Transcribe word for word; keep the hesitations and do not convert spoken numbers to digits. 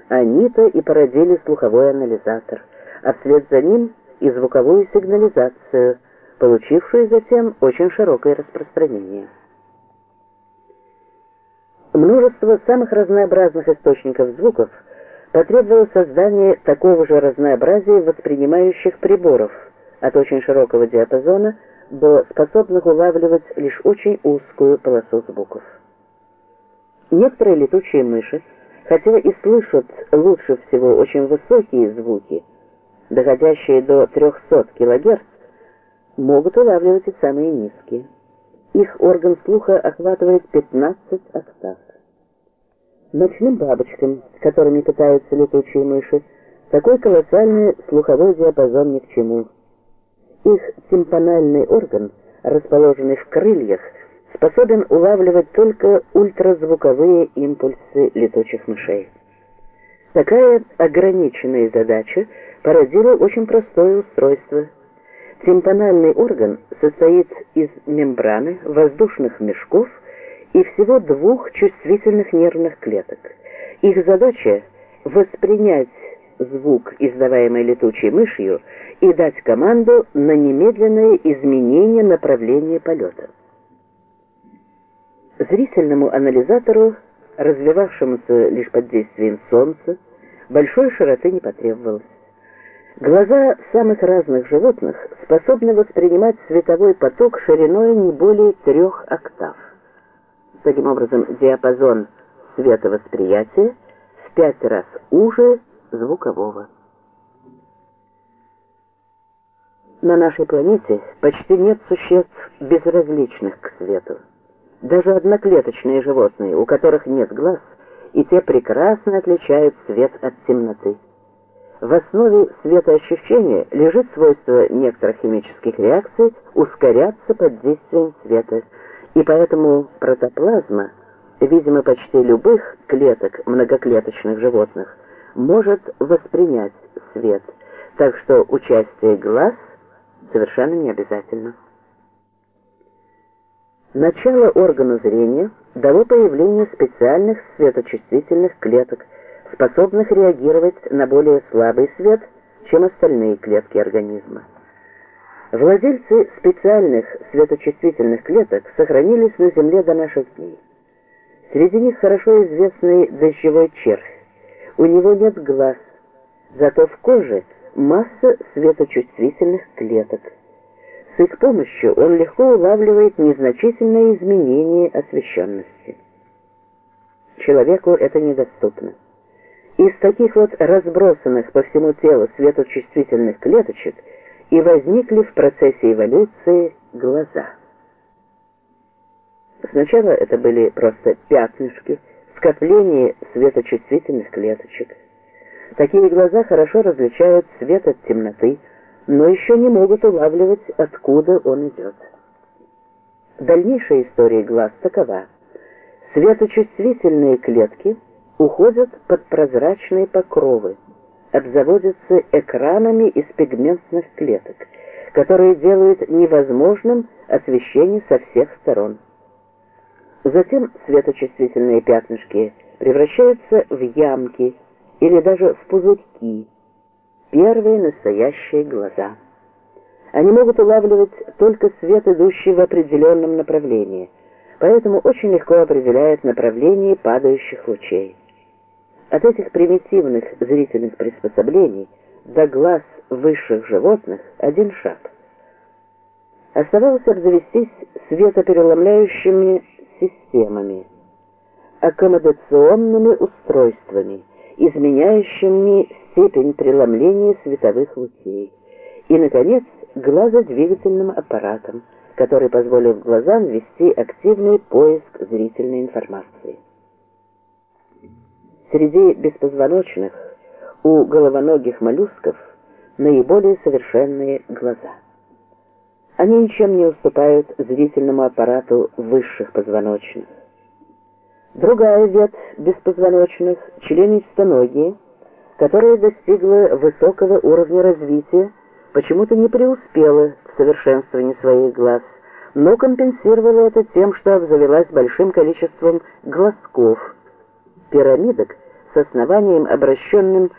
Они-то и породили слуховой анализатор, а вслед за ним и звуковую сигнализацию, получившую затем очень широкое распространение. Множество самых разнообразных источников звуков потребовало создания такого же разнообразия воспринимающих приборов от очень широкого диапазона до способных улавливать лишь очень узкую полосу звуков. Некоторые летучие мыши, хотя и слышат лучше всего очень высокие звуки, доходящие до трёхсот килогерц, могут улавливать и самые низкие. Их орган слуха охватывает пятнадцать октав. Ночным бабочкам, с которыми питаются летучие мыши, такой колоссальный слуховой диапазон ни к чему. Их тимпанальный орган, расположенный в крыльях, способен улавливать только ультразвуковые импульсы летучих мышей. Такая ограниченная задача породила очень простое устройство. Тимпанальный орган состоит из мембраны, воздушных мешков и всего двух чувствительных нервных клеток. Их задача — воспринять звук, издаваемый летучей мышью, и дать команду на немедленное изменение направления полета. Зрительному анализатору, развивавшемуся лишь под действием солнца, большой широты не потребовалось. Глаза самых разных животных способны воспринимать световой поток шириной не более трех октав. Таким образом, диапазон световосприятия в пять раз уже звукового. На нашей планете почти нет существ, безразличных к свету. Даже одноклеточные животные, у которых нет глаз, и те прекрасно отличают свет от темноты. В основе светоощущения лежит свойство некоторых химических реакций ускоряться под действием света, и поэтому протоплазма, видимо, почти любых клеток многоклеточных животных, может воспринять свет, так что участие глаз совершенно не обязательно. Начало органу зрения дало появление специальных светочувствительных клеток, способных реагировать на более слабый свет, чем остальные клетки организма. Владельцы специальных светочувствительных клеток сохранились на Земле до наших дней. Среди них хорошо известный дождевой червь. У него нет глаз, зато в коже масса светочувствительных клеток. С их помощью он легко улавливает незначительные изменения освещенности. Человеку это недоступно. Из таких вот разбросанных по всему телу светочувствительных клеточек и возникли в процессе эволюции глаза. Сначала это были просто пятнышки, скопление светочувствительных клеточек. Такие глаза хорошо различают свет от темноты, но еще не могут улавливать, откуда он идет. Дальнейшая история глаз такова. Светочувствительные клетки уходят под прозрачные покровы, обзаводятся экранами из пигментных клеток, которые делают невозможным освещение со всех сторон. Затем светочувствительные пятнышки превращаются в ямки или даже в пузырьки, первые настоящие глаза. Они могут улавливать только свет, идущий в определенном направлении, поэтому очень легко определяют направление падающих лучей. От этих примитивных зрительных приспособлений до глаз высших животных один шаг. Оставалось обзавестись светопереломляющими системами, аккомодационными устройствами, изменяющими степень преломления световых лучей, и, наконец, глазодвигательным аппаратом, который позволил глазам вести активный поиск зрительной информации. Среди беспозвоночных у головоногих моллюсков наиболее совершенные глаза. Они ничем не уступают зрительному аппарату высших позвоночных. Другая ветвь беспозвоночных – членистоногие, которая достигла высокого уровня развития, почему-то не преуспела в совершенствовании своих глаз, но компенсировала это тем, что обзавелась большим количеством глазков, пирамидок, с основанием, обращенным